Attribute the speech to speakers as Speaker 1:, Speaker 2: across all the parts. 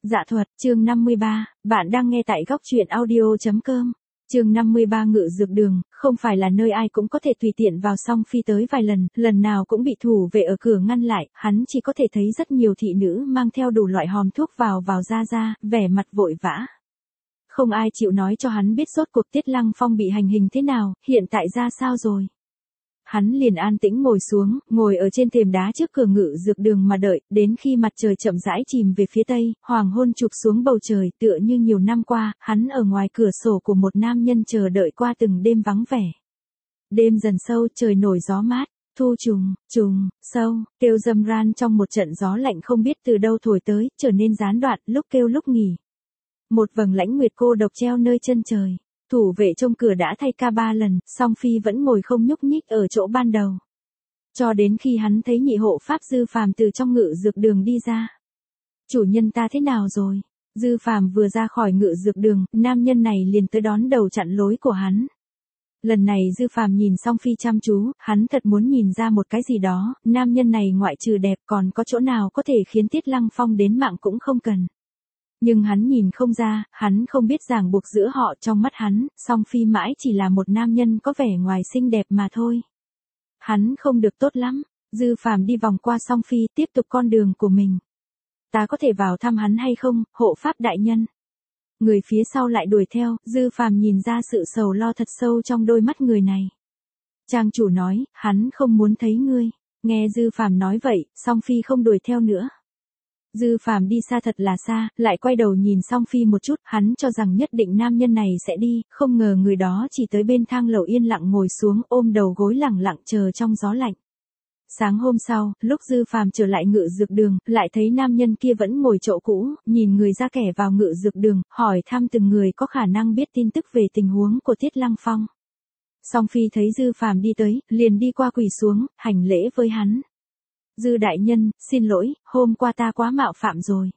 Speaker 1: Dạ thuật, chương 53, bạn đang nghe tại góc truyện audio.com. Chương 53 Ngự dược đường, không phải là nơi ai cũng có thể tùy tiện vào. Song Phi tới vài lần, lần nào cũng bị thủ vệ ở cửa ngăn lại, hắn chỉ có thể thấy rất nhiều thị nữ mang theo đủ loại hòm thuốc vào ra, vẻ mặt vội vã. Không ai chịu nói cho hắn biết rốt cuộc Tiết Lăng Phong bị hành hình thế nào, hiện tại ra sao rồi. Hắn liền an tĩnh ngồi xuống, ngồi ở trên thềm đá trước cửa ngự dược đường mà đợi, đến khi mặt trời chậm rãi chìm về phía tây, hoàng hôn chụp xuống bầu trời, tựa như nhiều năm qua, hắn ở ngoài cửa sổ của một nam nhân chờ đợi qua từng đêm vắng vẻ. Đêm dần sâu, trời nổi gió mát, thu sâu, kêu râm ran trong một trận gió lạnh không biết từ đâu thổi tới, trở nên gián đoạn, lúc kêu lúc nghỉ. Một vầng lãnh nguyệt cô độc treo nơi chân trời. Thủ vệ trong cửa đã thay ca 3 lần, song Phi vẫn ngồi không nhúc nhích ở chỗ ban đầu. Cho đến khi hắn thấy nhị hộ pháp Dư Phàm từ trong ngự dược đường đi ra. Chủ nhân ta thế nào rồi? Dư Phàm vừa ra khỏi ngự dược đường, nam nhân này liền tới đón đầu chặn lối của hắn. Lần này Dư Phàm nhìn song Phi chăm chú, hắn thật muốn nhìn ra một cái gì đó, nam nhân này ngoại trừ đẹp còn có chỗ nào có thể khiến Tiết Lăng Phong đến mạng cũng không cần. Nhưng hắn nhìn không ra, hắn không biết ràng buộc giữa họ. Trong mắt hắn, song Phi mãi chỉ là một nam nhân có vẻ ngoài xinh đẹp mà thôi. Hắn không được tốt lắm. Dư Phàm đi vòng qua song Phi, tiếp tục con đường của mình. Ta có thể vào thăm hắn hay không, hộ pháp đại nhân? Người phía sau lại đuổi theo, Dư Phàm nhìn ra sự sầu lo thật sâu trong đôi mắt người này. Trang chủ nói, hắn không muốn thấy ngươi. Nghe Dư Phàm nói vậy, song Phi không đuổi theo nữa. Dư Phàm đi xa thật là xa, lại quay đầu nhìn song Phi một chút, hắn cho rằng nhất định nam nhân này sẽ đi, không ngờ người đó chỉ tới bên thang lầu yên lặng ngồi xuống ôm đầu gối lẳng lặng chờ trong gió lạnh. Sáng hôm sau, lúc Dư Phàm trở lại ngự dược đường, lại thấy nam nhân kia vẫn ngồi chỗ cũ, nhìn người ra kẻ vào ngự dược đường, hỏi thăm từng người có khả năng biết tin tức về tình huống của Tiết Lăng Phong. Song Phi thấy Dư Phàm đi tới, liền đi qua quỳ xuống, hành lễ với hắn. Dư đại nhân, xin lỗi, hôm qua ta quá mạo phạm rồi.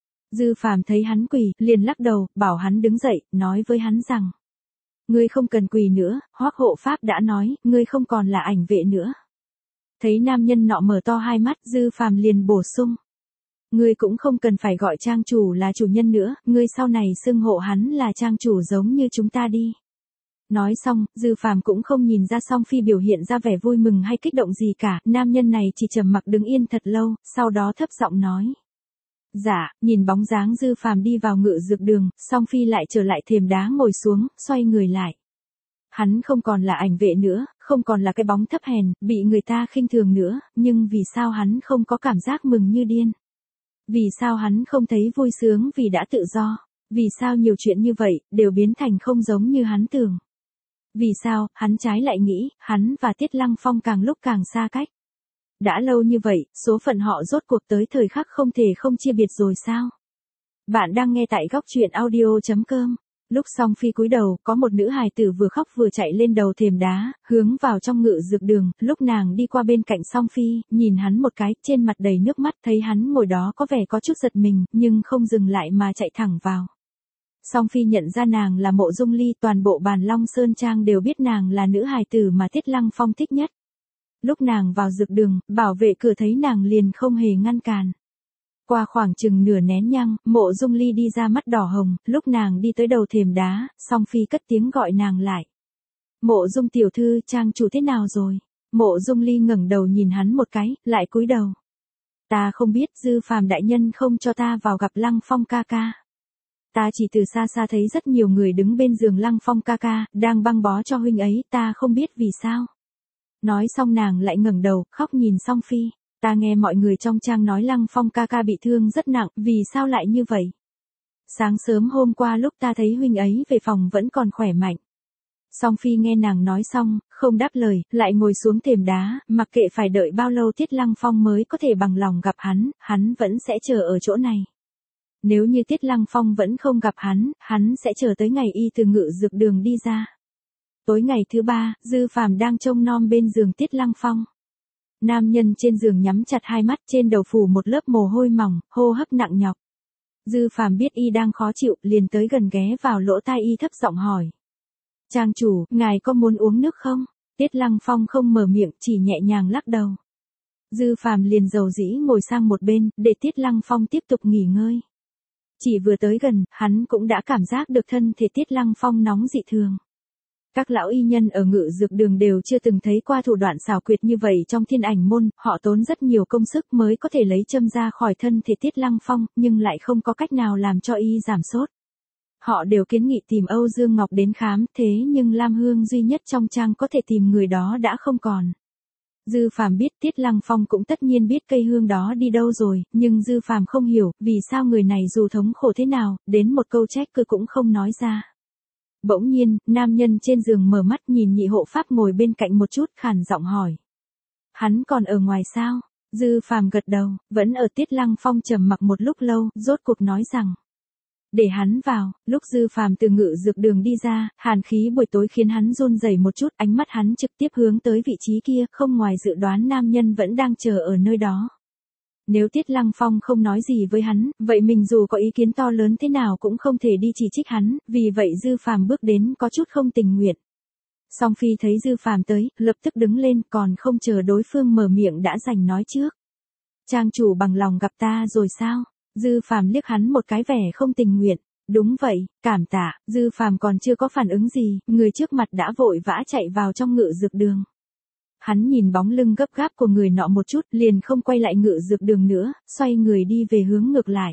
Speaker 1: Dư Phàm thấy hắn quỳ, liền lắc đầu, bảo hắn đứng dậy, nói với hắn rằng. Ngươi không cần quỳ nữa, Hoắc hộ pháp đã nói, ngươi không còn là ảnh vệ nữa. Thấy nam nhân nọ mở to hai mắt, Dư Phàm liền bổ sung. Ngươi cũng không cần phải gọi trang chủ là chủ nhân nữa, ngươi sau này xưng hộ hắn là trang chủ giống như chúng ta đi. Nói xong, Dư Phàm cũng không nhìn ra song Phi biểu hiện ra vẻ vui mừng hay kích động gì cả, nam nhân này chỉ trầm mặc đứng yên thật lâu, sau đó thấp giọng nói. Dạ, nhìn bóng dáng Dư Phàm đi vào ngự dược đường, song Phi lại trở lại thềm đá ngồi xuống, xoay người lại. Hắn không còn là ảnh vệ nữa, không còn là cái bóng thấp hèn, bị người ta khinh thường nữa, nhưng vì sao hắn không có cảm giác mừng như điên? Vì sao hắn không thấy vui sướng vì đã tự do? Vì sao nhiều chuyện như vậy, đều biến thành không giống như hắn tưởng? Vì sao, hắn trái lại nghĩ, hắn và Tiết Lăng Phong càng lúc càng xa cách. Đã lâu như vậy, số phận họ rốt cuộc tới thời khắc không thể không chia biệt rồi sao? Bạn đang nghe tại góc truyện audio.com. Lúc song Phi cúi đầu, có một nữ hài tử vừa khóc vừa chạy lên đầu thềm đá, hướng vào trong ngự dược đường, lúc nàng đi qua bên cạnh song Phi, nhìn hắn một cái, trên mặt đầy nước mắt, thấy hắn ngồi đó có vẻ có chút giật mình, nhưng không dừng lại mà chạy thẳng vào. Song Phi nhận ra nàng là Mộ Dung Ly, toàn bộ Bàn Long Sơn Trang đều biết nàng là nữ hài tử mà Tiết Lăng Phong thích nhất. Lúc nàng vào dược đường, bảo vệ cửa thấy nàng liền không hề ngăn cản. Qua khoảng chừng nửa nén nhang, Mộ Dung Ly đi ra mắt đỏ hồng, lúc nàng đi tới đầu thềm đá, Song Phi cất tiếng gọi nàng lại. Mộ Dung tiểu thư, trang chủ thế nào rồi? Mộ Dung Ly ngẩng đầu nhìn hắn một cái, lại cúi đầu. Ta không biết, Dư Phàm đại nhân không cho ta vào gặp Lăng Phong ca ca. Ta chỉ từ xa xa thấy rất nhiều người đứng bên giường Lăng Phong ca ca, đang băng bó cho huynh ấy, ta không biết vì sao. Nói xong nàng lại ngẩng đầu, khóc nhìn Song Phi. Ta nghe mọi người trong trang nói Lăng Phong ca ca bị thương rất nặng, vì sao lại như vậy? Sáng sớm hôm qua lúc ta thấy huynh ấy về phòng vẫn còn khỏe mạnh. Song Phi nghe nàng nói xong, không đáp lời, lại ngồi xuống thềm đá, mặc kệ phải đợi bao lâu Tiết Lăng Phong mới có thể bằng lòng gặp hắn vẫn sẽ chờ ở chỗ này. Nếu như Tiết Lăng Phong vẫn không gặp hắn sẽ chờ tới ngày y từ ngự dược đường đi ra. Tối ngày thứ 3, Dư Phàm đang trông nom bên giường Tiết Lăng Phong. Nam nhân trên giường nhắm chặt hai mắt, trên đầu phủ một lớp mồ hôi mỏng, hô hấp nặng nhọc. Dư Phàm biết y đang khó chịu, liền tới gần ghé vào lỗ tai y thấp giọng hỏi. Trang chủ, ngài có muốn uống nước không? Tiết Lăng Phong không mở miệng, chỉ nhẹ nhàng lắc đầu. Dư Phàm liền dầu dĩ ngồi sang một bên, để Tiết Lăng Phong tiếp tục nghỉ ngơi. Chỉ vừa tới gần, hắn cũng đã cảm giác được thân thể Tiết Lăng Phong nóng dị thường. Các lão y nhân ở Ngự Dược Đường đều chưa từng thấy qua thủ đoạn xảo quyệt như vậy trong Thiên Ảnh môn, họ tốn rất nhiều công sức mới có thể lấy châm ra khỏi thân thể Tiết Lăng Phong, nhưng lại không có cách nào làm cho y giảm sốt. Họ đều kiến nghị tìm Âu Dương Ngọc đến khám, thế nhưng Lam Hương duy nhất trong trang có thể tìm người đó đã không còn. Dư Phàm biết Tiết Lăng Phong cũng tất nhiên biết cây hương đó đi đâu rồi, nhưng Dư Phàm không hiểu vì sao người này dù thống khổ thế nào, đến một câu trách cứ cũng không nói ra. Bỗng nhiên, nam nhân trên giường mở mắt nhìn nhị hộ pháp ngồi bên cạnh một chút, khàn giọng hỏi. Hắn còn ở ngoài sao? Dư Phàm gật đầu, vẫn ở. Tiết Lăng Phong trầm mặc một lúc lâu, rốt cuộc nói rằng. Để hắn vào. Lúc Dư Phàm từ Ngự Dược Đường đi ra, hàn khí buổi tối khiến hắn run rẩy một chút, ánh mắt hắn trực tiếp hướng tới vị trí kia, không ngoài dự đoán nam nhân vẫn đang chờ ở nơi đó. Nếu Tiết Lăng Phong không nói gì với hắn, vậy mình dù có ý kiến to lớn thế nào cũng không thể đi chỉ trích hắn, vì vậy Dư Phàm bước đến có chút không tình nguyện. Song Phi thấy Dư Phàm tới, lập tức đứng lên, còn không chờ đối phương mở miệng đã giành nói trước. Trang chủ bằng lòng gặp ta rồi sao? Dư Phàm liếc hắn một cái vẻ không tình nguyện. Đúng vậy, cảm tạ. Dư Phàm còn chưa có phản ứng gì, người trước mặt đã vội vã chạy vào trong Ngự Dược Đường. Hắn nhìn bóng lưng gấp gáp của người nọ một chút, liền không quay lại Ngự Dược Đường nữa, xoay người đi về hướng ngược lại.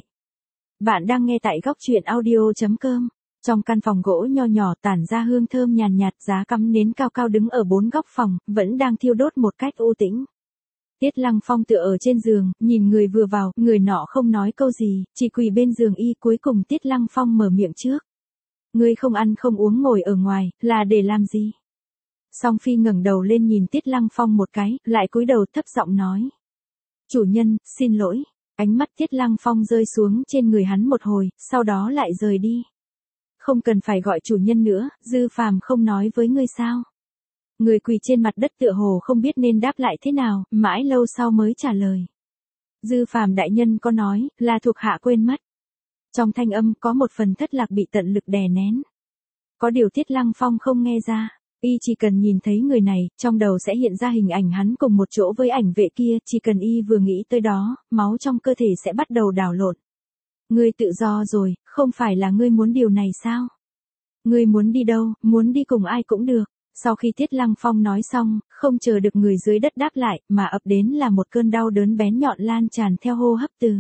Speaker 1: Bạn đang nghe tại góc truyện audio.com. Trong căn phòng gỗ nho nhỏ tản ra hương thơm nhàn nhạt, giá cắm nến cao cao đứng ở bốn góc phòng, vẫn đang thiêu đốt một cách u tĩnh. Tiết Lăng Phong tựa ở trên giường, nhìn người vừa vào, người nọ không nói câu gì, chỉ quỳ bên giường y. Cuối cùng Tiết Lăng Phong mở miệng trước. Ngươi không ăn không uống ngồi ở ngoài, là để làm gì? Song Phi ngẩng đầu lên nhìn Tiết Lăng Phong một cái, lại cúi đầu thấp giọng nói. Chủ nhân, xin lỗi. Ánh mắt Tiết Lăng Phong rơi xuống trên người hắn một hồi, sau đó lại rời đi. Không cần phải gọi chủ nhân nữa, Dư Phàm không nói với ngươi sao? Người quỳ trên mặt đất tựa hồ không biết nên đáp lại thế nào, mãi lâu sau mới trả lời. Dư Phàm đại nhân có nói, là thuộc hạ quên mất. Trong thanh âm có một phần thất lạc bị tận lực đè nén. Có điều Tiết Lăng Phong không nghe ra. Y chỉ cần nhìn thấy người này, trong đầu sẽ hiện ra hình ảnh hắn cùng một chỗ với ảnh vệ kia, chỉ cần y vừa nghĩ tới đó, máu trong cơ thể sẽ bắt đầu đảo lộn. Ngươi tự do rồi, không phải là ngươi muốn điều này sao? Ngươi muốn đi đâu, muốn đi cùng ai cũng được. Sau khi Tiết Lăng Phong nói xong, không chờ được người dưới đất đáp lại, mà ập đến là một cơn đau đớn bén nhọn lan tràn theo hô hấp từ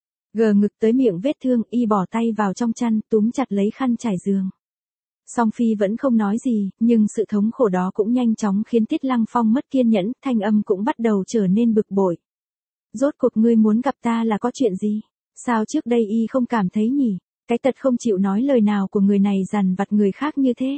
Speaker 1: gờ ngực tới miệng vết thương. Y bỏ tay vào trong chăn, túm chặt lấy khăn trải giường. Song Phi vẫn không nói gì, nhưng sự thống khổ đó cũng nhanh chóng khiến Tiết Lăng Phong mất kiên nhẫn, thanh âm cũng bắt đầu trở nên bực bội. Rốt cuộc ngươi muốn gặp ta là có chuyện gì? Sao trước đây y không cảm thấy nhỉ? Cái tật không chịu nói lời nào của người này dằn vặt người khác như thế.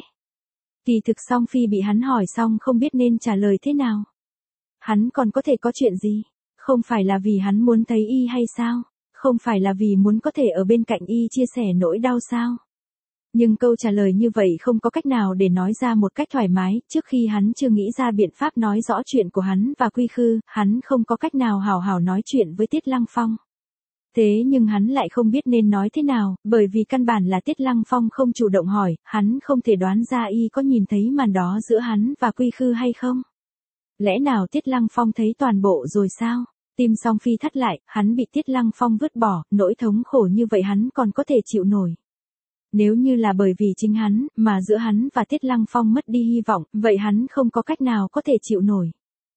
Speaker 1: Kỳ thực Song Phi bị hắn hỏi xong không biết nên trả lời thế nào. Hắn còn có thể có chuyện gì? Không phải là vì hắn muốn thấy y hay sao? Không phải là vì muốn có thể ở bên cạnh y chia sẻ nỗi đau sao? Nhưng câu trả lời như vậy không có cách nào để nói ra một cách thoải mái, trước khi hắn chưa nghĩ ra biện pháp nói rõ chuyện của hắn và Quy Khư, hắn không có cách nào hào hào nói chuyện với Tiết Lăng Phong. Thế nhưng hắn lại không biết nên nói thế nào, bởi vì căn bản là Tiết Lăng Phong không chủ động hỏi, hắn không thể đoán ra y có nhìn thấy màn đó giữa hắn và Quy Khư hay không. Lẽ nào Tiết Lăng Phong thấy toàn bộ rồi sao? Tim Song Phi thắt lại, hắn bị Tiết Lăng Phong vứt bỏ, nỗi thống khổ như vậy hắn còn có thể chịu nổi. Nếu như là bởi vì chính hắn, mà giữa hắn và Tiết Lăng Phong mất đi hy vọng, vậy hắn không có cách nào có thể chịu nổi.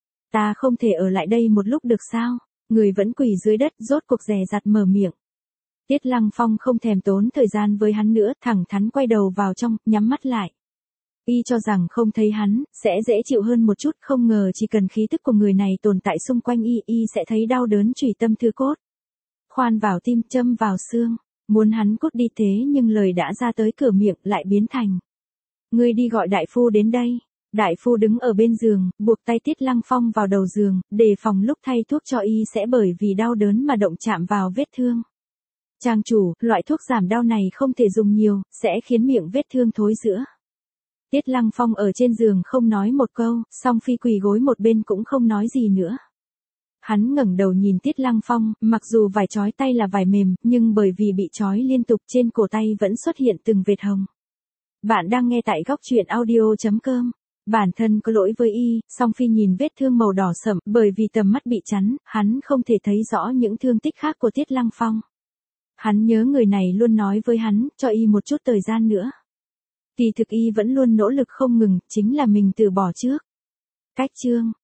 Speaker 1: Ta không thể ở lại đây một lúc được sao? Người vẫn quỳ dưới đất, rốt cuộc dè dặt mở miệng. Tiết Lăng Phong không thèm tốn thời gian với hắn nữa, thẳng thắn quay đầu vào trong, nhắm mắt lại. Y cho rằng không thấy hắn, sẽ dễ chịu hơn một chút, không ngờ chỉ cần khí tức của người này tồn tại xung quanh y sẽ thấy đau đớn chủy tâm thư cốt. Khoan vào tim, châm vào xương. Muốn hắn cút đi thế nhưng lời đã ra tới cửa miệng lại biến thành. Ngươi đi gọi đại phu đến đây. Đại phu đứng ở bên giường, buộc tay Tiết Lăng Phong vào đầu giường, đề phòng lúc thay thuốc cho y sẽ bởi vì đau đớn mà động chạm vào vết thương. Trang chủ, loại thuốc giảm đau này không thể dùng nhiều, sẽ khiến miệng vết thương thối rữa. Tiết Lăng Phong ở trên giường không nói một câu, Song Phi quỳ gối một bên cũng không nói gì nữa. Hắn ngẩng đầu nhìn Tiết Lăng Phong, mặc dù vải trói tay là vải mềm, nhưng bởi vì bị trói liên tục trên cổ tay vẫn xuất hiện từng vệt hồng. Bạn đang nghe tại góc truyện audio.com. Bản thân có lỗi với y, Song Phi nhìn vết thương màu đỏ sẫm, bởi vì tầm mắt bị chắn, hắn không thể thấy rõ những thương tích khác của Tiết Lăng Phong. Hắn nhớ người này luôn nói với hắn, cho y một chút thời gian nữa. Kỳ thực y vẫn luôn nỗ lực không ngừng, chính là mình từ bỏ trước. Cách chương